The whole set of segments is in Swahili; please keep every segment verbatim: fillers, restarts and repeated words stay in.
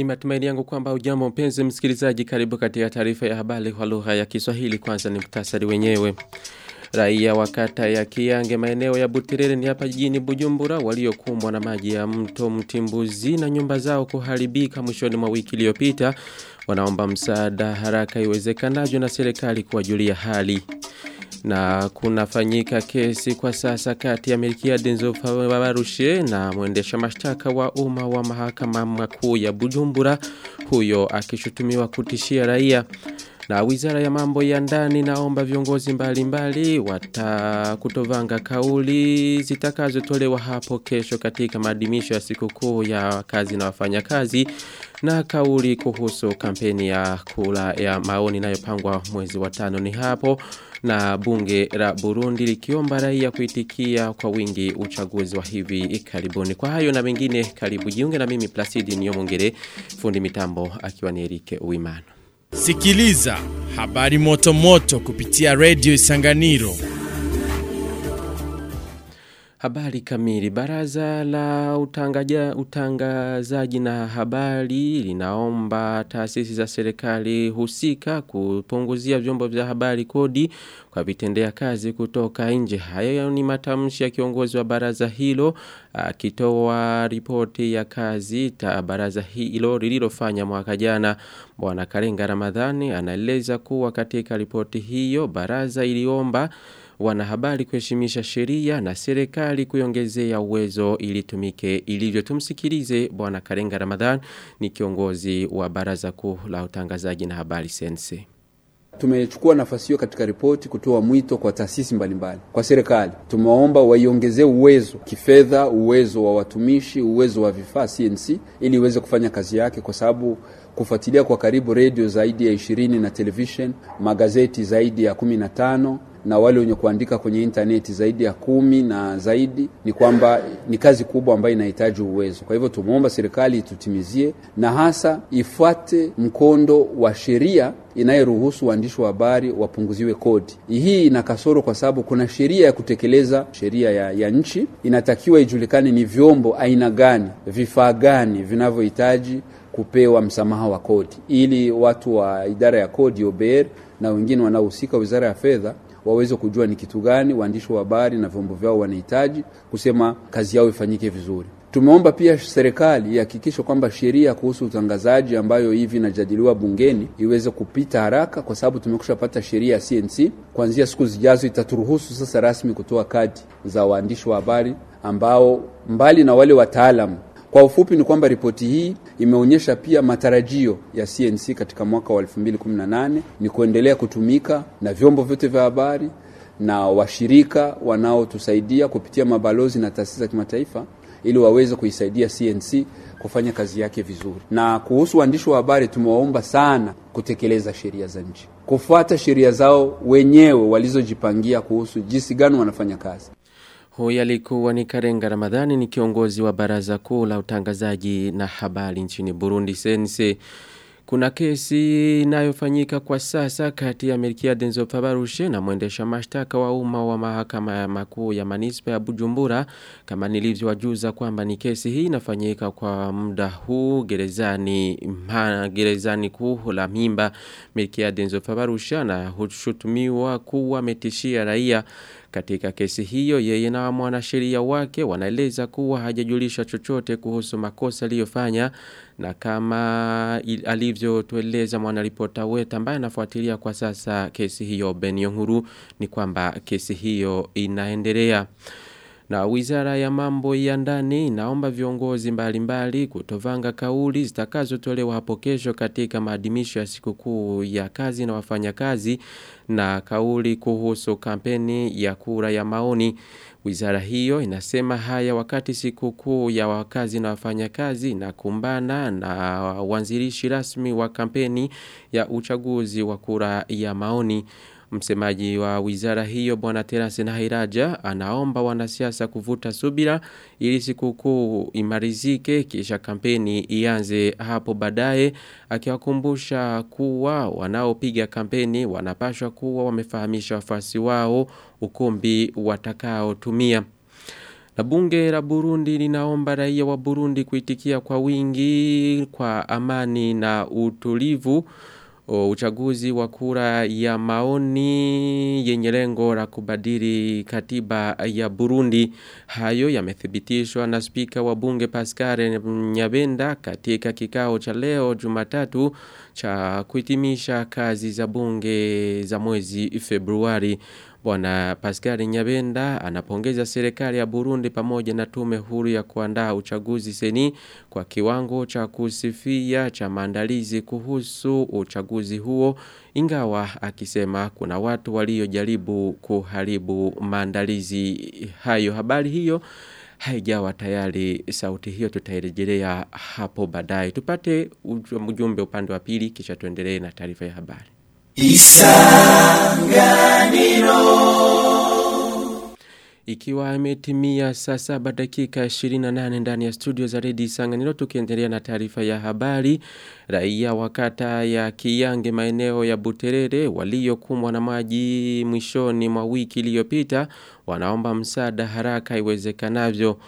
matumaini yangu kwamba hujambo mpenzi msikilizaji, karibu katika taarifa ya habari kwa lugha ya Kiswahili. Kwanza ni muhtasari wenyewe. Raia wa kata ya Kiange maeneo ya Buterere ni hapa jijini Bujumbura waliokumbwa na maji ya mto Mtimbuzi na nyumba zao kuharibika mwishoni mwa wiki iliyopita wanaomba msaada haraka iwezekanavyo na serikali kuwajulia hali. Na kunafanyika kesi kwa sasa kati ya Melkiade Nzofabarushe na mwendesha mashtaka wa umma wa mahakama makuu ya Bujumbura, huyo akishutumiwa kutishia raia. Na wizara ya mambo ya ndani naomba viongozi mbalimbali wata kutovanga kauli zitakazotolewa hapo kesho katika maadhimisho ya sikukuu ya kazi na wafanyakazi, na kauli kuhusu kampeni ya kula ya maoni inayopangwa mwezi wa tano ni hapo, na bunge la Burundi likiomba raia kuitikia kwa wingi uchaguzi wa hivi karibuni. Kwa hayo na mengine, karibu jiunge na mimi Placidi Niyomongere, fundi mitambo akiwa ni Erike Uwimana. Sikiliza habari moto moto kupitia Radio Isanganiro. Habari kamili. Baraza la utangaja, utangazaji na habari linaomba taasisi za serikali husika kupunguzia vyombo vya habari kodi kwa vitendea kazi kutoka nje. Hayo ni matamshi ya kiongozi wa baraza hilo akitoa ripoti ya kazi ta baraza hilo lililofanya mwaka jana. Bwana Karenga Ramadhani anaeleza kuwa katika ripoti hiyo baraza iliomba wanahabari kuheshimisha sheria na serikali kuiongezea uwezo ili tumike ilivyo. Tumsikilize Bwana Karenga Ramadhan, ni kiongozi wa baraza kuu la utangazaji na habari sense. Tumechukua nafasi hiyo katika ripoti kutoa mwito kwa taasisi mbalimbali, kwa serikali. Tumeomba waiongezee uwezo kifedha, uwezo wa watumishi, uwezo wa vifaa C N C ili iweze kufanya kazi yake, kwa sababu kufuatilia kwa karibu radio zaidi ya ishirini na television, magazeti zaidi ya kumi na tano na wale wenye kuandika kwenye interneti zaidi ya kumi na zaidi, ni kwamba ni kazi kubwa ambayo inahitaji uwezo. Kwa hivyo tumuomba serikali itutimizie na hasa ifuate mkondo wa sheria inayoruhusu waandishi wa habari wapunguziwe kodi. Hii ina kasoro kwa sababu kuna sheria ya kutekeleza sheria ya, ya nchi. Inatakiwa ijulikane ni vyombo aina gani, vifaa gani vinavyohitaji kupewa msamaha wa kodi, ili watu wa idara ya kodi O B R na wengine wanaohusika wizara ya fedha waweze kujua ni kitu gani waandishi wa habari na vyombo vyao wanahitaji kusema kazi yao ifanyike vizuri. Tumeomba pia serikali ihakikishe kwamba sheria kuhusu utangazaji ambayo hivi inajadiliwa bungeni iweze kupita haraka, kwa sababu tumekushapata sheria ya C N C. Kuanzia siku zijazo itaturuhusu sasa rasmi kutoa kadi za waandishi wa habari ambao mbali na wale wataalamu. Kwa ufupi ni kwamba ripoti hii imeonyesha pia matarajio ya C N C katika mwaka wa elfu mbili kumi na nane ni kuendelea kutumika na vyombo vyote vya habari na washirika wanaotusaidia kupitia mabalozi na taasisi za kimataifa ili waweze kuisaidia C N C kufanya kazi yake vizuri. Na kuhusu waandishi wa habari tumewaomba sana kutekeleza sheria za nchi, kufuata sheria zao wenyewe walizojipangia kuhusu jinsi gani wanafanya kazi. Huyo alikuwa ni Karenga Ramadhani, ni kiongozi wa baraza kuu la utangazaji na habari nchini Burundi sense. Kuna kesi inayofanyika kwa sasa kati ya Melkiade Nzofabarushe na mwendesha mashtaka wa umma wa mahakama makuu ya manispa ya Bujumbura. Kama nilivyowajuza kwamba ni kesi hii inafanyika kwa muda huu gerezani mha, gerezani kuu la Mimba. Melkiade Nzofabarushe na hushutumiwa kuwa ametishia raia. Katika kesi hiyo yeye na mwanasheria wake wanaeleza kuwa hajajulisha chochote kuhusu makosa aliyofanya, na kama alivyotueleza mwanaripota wetu ambaye anafuatilia kwa sasa kesi hiyo Benyonkuru, ni kwamba kesi hiyo inaendelea. Na wizara ya mambo ya ndani inaomba viongozi mbalimbali kutovanga kauli zitakazotolewa hapo kesho katika maadhimisho ya sikukuu ya kazi na wafanyakazi, na kauli kuhusu kampeni ya kura ya maoni. Wizara hiyo inasema haya wakati sikukuu ya wakazi na wafanyakazi na kumbana na uanzilishi rasmi wa kampeni ya uchaguzi wa kura ya maoni. Msemaji wa wizara hiyo Bwana Terence Nahiraja anaomba wanasiasa kuvuta subira ili sikukuu imarizike kisha kampeni ianze hapo baadaye, akiwakumbusha kuwa wanaopiga kampeni wanapaswa kuwa wamefahamisha wafuasi wao ukumbi watakao tumia. Na bunge la Burundi linaomba raia wa Burundi kuitikia kwa wingi kwa amani na utulivu o uchaguzi wa kura ya maoni yenye lengo la kubadili katiba ya Burundi. Hayo yamethibitishwa na spika wa bunge Pascal Nyabenda katika kikao cha leo Jumatatu cha kuhitimisha kazi za bunge za mwezi Februari. Bwana Pascal Nyabenda anapongeza serikali ya Burundi pamoja na tume huru ya kuandaa uchaguzi seni kwa kiwango cha kusifia cha maandalizi kuhusu uchaguzi huo, ingawa akisema kuna watu waliojaribu kuharibu maandalizi hayo. Habari hiyo haijawa tayari, sauti hiyo tutairejelea hapo baadaye. Tupate ujumbe upande wa pili kisha tuendelee na taarifa ya habari. Isanganiro. Ikiwa imetimia saa saba dakika ishirini na nane ndani ya studio za Radio Isanganiro, tukiendelea na taarifa ya habari. Raia wa kata ya Kiyange maeneo ya Buterere waliokumbwa na maji mwishoni mwa wiki iliyopita wanaomba msaada haraka iwezekanavyo.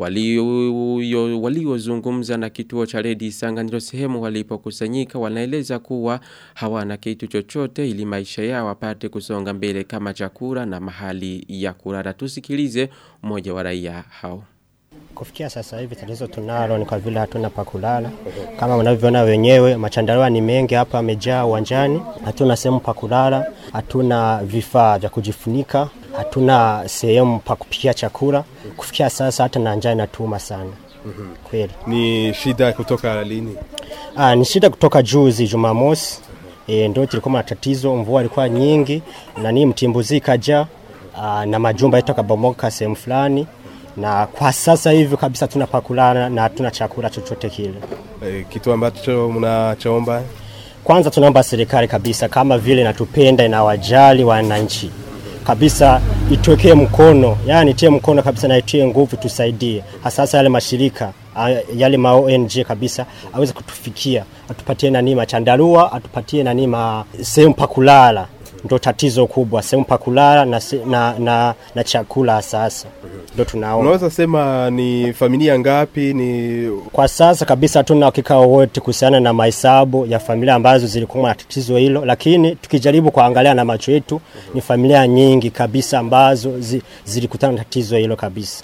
Walio waliozungumza na kituo cha Radio Isanganiro sehemu walipokusanyika wanaeleza kuwa hawana kitu chochote ili maisha yao wapate kusonga mbele kama chakula na mahali ya kulala. Tusikilize mmoja wa raia hao. Kufikia sasa hivi tatizo tunalo ni kwa vile hatuna pa kulala. Kama mnavyoona wenyewe machandarua ni mengi hapa yamejaa uwanjani. Hatuna sehemu pa kulala, hatuna vifaa vya kujifunika, hatuna sehemu pa kupikia chakula. Kufikia sasa hata na njaa inatuma sana. Mm-hmm. Kweli. Ni shida kutoka lini? Ah, ni shida kutoka juzi Jumamosi. E, ndio tulikuwa na tatizo, mvua ilikuwa nyingi na ni mtimbuzi kaja na majumba yetu kabomoka sehemu fulani. Na kwa sasa hivi kabisa tuna pakulana na hatuna chakula chochote kile. E, kitu ambacho mnachoomba? Kwanza tunaomba serikali kabisa kama vile natupenda na wajali wananchi. Kabisa ituwekee mkono, yani itie mkono kabisa na itie nguvu tusaidie. Hasa yale mashirika, yale ma O N G kabisa aweze kutufikia, atupatie nani machandarua, atupatie nani ma sehemu pa kulala. Ndio tatizo kubwa, sehemu pa kulala na, na na na chakula sasa. Ndio tunaona. Unaweza sema ni familia ngapi? Ni kwa sasa kabisa tuna hakika wote kuhusiana na mahesabu ya familia ambazo zilikuwa na tatizo hilo, lakini tukijaribu kuangalia na macho yetu ni familia nyingi kabisa ambazo zi, zilikutana na tatizo hilo kabisa.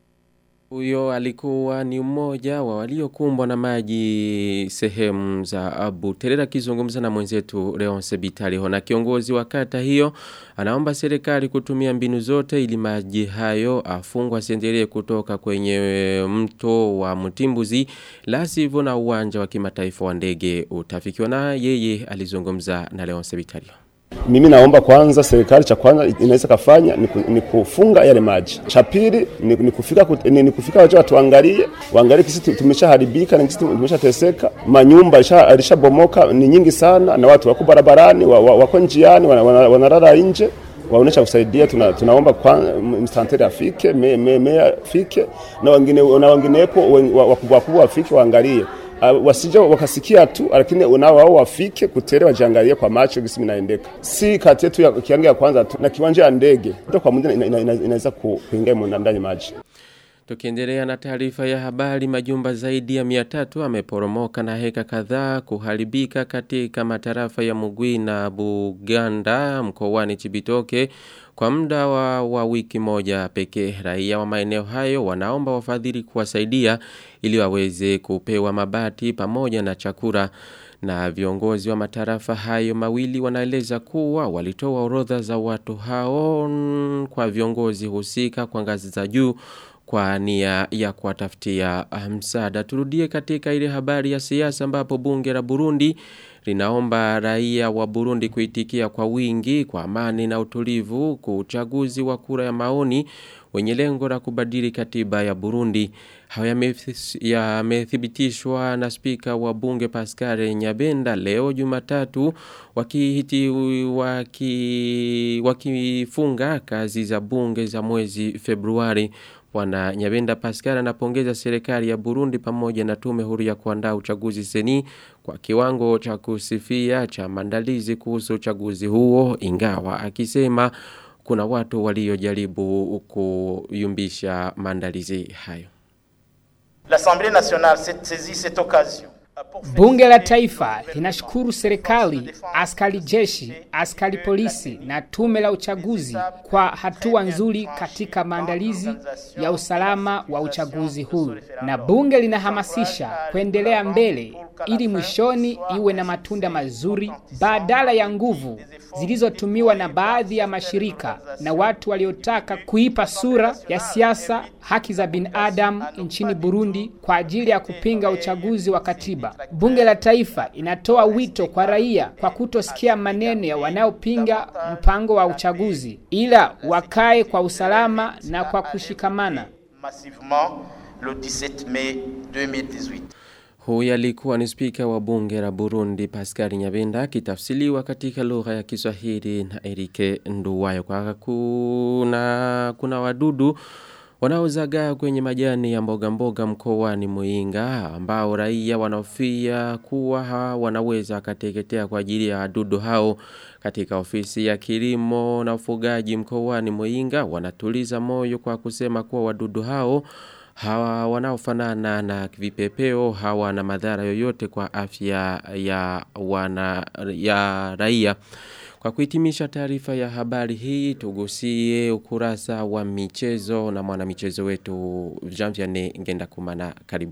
Huyo alikuwa ni mmoja wa waliokumbwa na maji sehemu za Buterere akizungumza na mwenzetu Leonce Bitaliho. Na kiongozi wa kata hiyo anaomba serikali kutumia mbinu zote ili maji hayo afungwa asiendelee kutoka kwenye mto wa Mtimbuzi, la sivyo na uwanja wa kimataifa wa ndege utafikiwa. Na yeye alizungumza na Leonce Bitaliho. Mimi naomba kwanza serikali cha kwanza inaweza kufanya ni kufunga yale maji. Cha pili ni, ni kufika ni, ni kufika waje watuangalie, waangalie kisi tumeshaharibika na kisi tumeshateseka. Manyumba alishabomoka ni nyingi sana na watu wako barabarani, wako njiani, wanalala nje. Waonesha kusaidia, tuna, tunaomba kwa mstanteri afike, me, me, me afike na wengine na wenginepo wakubwa wakubwa afike waangalie. Uh, wasije wakasikia tu, lakini unao wao wafike kutere wajiangalie kwa macho gisi minaendeka. Si kati yetu ya Kiyange ya kwanza tu na kiwanja ya ndege ndio kwa muda inaweza ina, ina, ina kuingia ndani maji. Tukiendelea na taarifa ya habari, majumba zaidi ya mia tatu ameporomoka na heka kadhaa kuharibika katika matarafa ya Mugwi na Buganda mkoani Chibitoke kwa muda wa, wa wiki moja pekee. Raia wa maeneo hayo wanaomba wafadhili kuwasaidia ili waweze kupewa mabati pamoja na chakula. Na viongozi wa matarafa hayo mawili wanaeleza kuwa walitoa orodha za watu hao kwa viongozi husika kwa ngazi za juu kwa nia ya kuwatafutia msaada. Turudie katika ile habari ya siasa ambapo bunge la Burundi linaomba raia wa Burundi kuitikia kwa wingi kwa amani na utulivu kwa uchaguzi wa kura ya maoni wenye lengo la kubadili katiba ya Burundi. Hayo yamethibitishwa na spika wa bunge Pascal Nyabenda leo Jumatatu wakihiti waki wakifunga kazi za bunge za mwezi Februari. Bwana Nyabenda Pascal anapongeza serikali ya Burundi pamoja na tume huru ya kuandaa uchaguzi seni kwa kiwango cha kusifia cha maandalizi kuhusu uchaguzi huo, ingawa akisema kuna watu waliojaribu kuyumbisha maandalizi hayo. L'Assemblée nationale s'est saisie cette occasion. Bunge la Taifa linashukuru serikali, askari jeshi, askari polisi na tume la uchaguzi kwa hatua nzuri katika maandalizi ya usalama wa uchaguzi huu. Na bunge linahamasisha kuendelea mbele ili mwishoni iwe na matunda mazuri badala ya nguvu zilizotumiwa na baadhi ya mashirika na watu waliotaka kuipa sura ya siasa haki za binadamu nchini Burundi kwa ajili ya kupinga uchaguzi wa katiba. Bunge la Taifa inatoa wito kwa raia kwa kutosikia maneno ya wanaopinga mpango wa uchaguzi, ila wakae kwa usalama na kwa kushikamana. Le dix-sept mai deux mille dix-huit. Huyu alikuwa ni spika wa bunge la Burundi Pascal Nyabenda kitafsiriwa katika lugha ya Kiswahili na Erike Nduwayo. Kwa kuna kuna wadudu wanaozagaa kwenye majani ya mboga mboga mkoani Muyinga ambao raia wanahofia kuwa wanaweza kateketea kwa ajili ya wadudu hao. Katika ofisi ya kilimo na ufugaji mkoani Muyinga wanatuliza moyo kwa kusema kuwa wadudu hao hawa wanaofanana na vipepeo hawana madhara yoyote kwa afya ya wana ya raia. Kwa kuhitimisha taarifa ya habari hii, tugusie ukurasa wa michezo na mwana michezo wetu Jean-Pierre Ngendakumana. Karibu.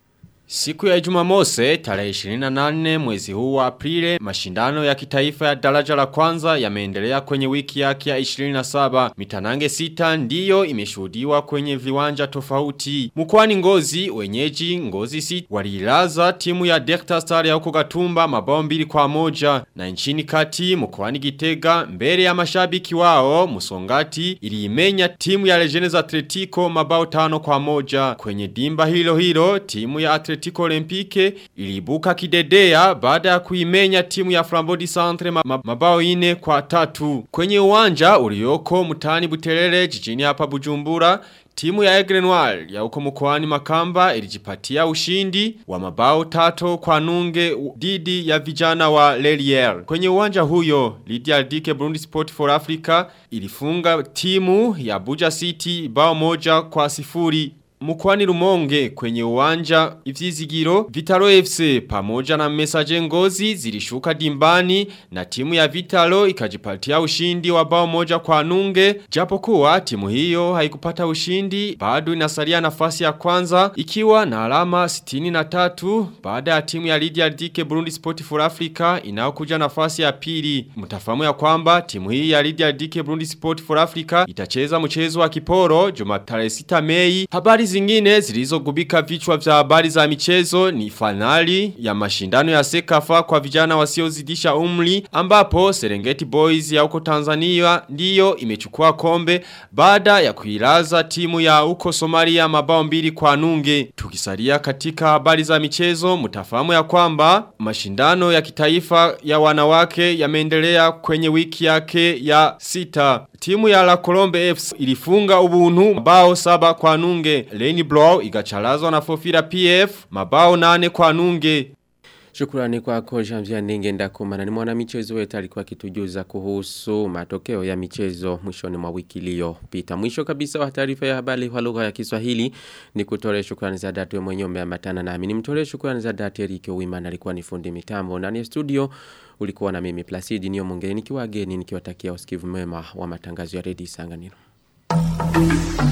Siku ya Jumamosi tarehe ishirini na nane mwezi huu wa Aprili, mashindano ya kitaifa ya daraja la kwanza yameendelea kwenye wiki yake ya ishirini na saba. Mitanange sita ndiyo imeshuhudiwa kwenye viwanja tofauti. Mkoani Ngozi, wenyeji Ngozi City walilaza timu ya Delta Star ya huko Gatumba mabao mbili kwa moja, na nchini kati mkoani Gitega mbele ya mashabiki wao Musongati iliimenya timu ya Legends Atletico mabao tano kwa moja. Kwenye dimba hilo hilo timu ya Atletico Atletico Olympique ilibuka kidedea baada ya kuimenya timu ya Flambeau Centre mabao ine kwa tatu. Kwenye uwanja ulioko mtaani Buterere jijini hapa Bujumbura, timu ya Aigle Noir ya uko mkoani Makamba ilijipatia ushindi wa mabao tatu kwa nunge dhidi ya vijana wa Lelier. Kwenye uwanja huyo, Lydia Dike Burundi Sport for Africa ilifunga timu ya Buja City bao moja kwa sifuri. Mkwani Rumonge kwenye uwanja Ivyizigiro, Vitalo F C pamoja na Messager Ngozi zilishuka dimbani na timu ya Vitalo ikajipatia ushindi wa bao moja kwa nunge. Japokuwa timu hiyo haikupata ushindi, bado inasalia nafasi ya kwanza ikiwa na alama sitini na tatu baada ya timu ya Lydia Dike Burundi Sport for Africa inayokuja nafasi ya pili. Mtafahamu ya kwamba timu hii ya Lydia Dike Burundi Sport for Africa itacheza mchezo wa kiporo Jumatatu sita Mei. Habari zingine zilizogubika vichwa vya habari za michezo ni finali ya mashindano ya Sekafa kwa vijana wasiozidisha umri, ambapo Serengeti Boys ya uko Tanzania ndiyo imechukua kombe baada ya kuilaza timu ya uko Somalia mabao mbili kwa nunge. Tukisalia katika habari za michezo, mtafahamu ya kwamba mashindano ya kitaifa ya wanawake yameendelea kwenye wiki yake ya sita. Timu ya La Colombe F C ilifunga ubuntu mabao saba kwa nunge. Leni Blow igachalazwa na Fofira P F mabao nane kwa nunge. Shukrani kwako Jean-Pierre Ngendakumana. Ni mwana michezo wetu alikuwa kitujuza kuhusu matokeo ya michezo mwishoni mwa wiki iliyopita. Mwisho kabisa wa taarifa ya habari kwa lugha ya Kiswahili ni kutoa shukrani za dhati wewe mwenyewe umeambatana nami. Nimtolee shukrani za dhati Erike Uwimana alikuwa ni fundi mitambo. Ndani ya studio ulikuwa na mimi Placidi Niyo Mongeni nikiwa geni nikiwatakia usikivu mwema wa matangazo ya Radio Isanganiro.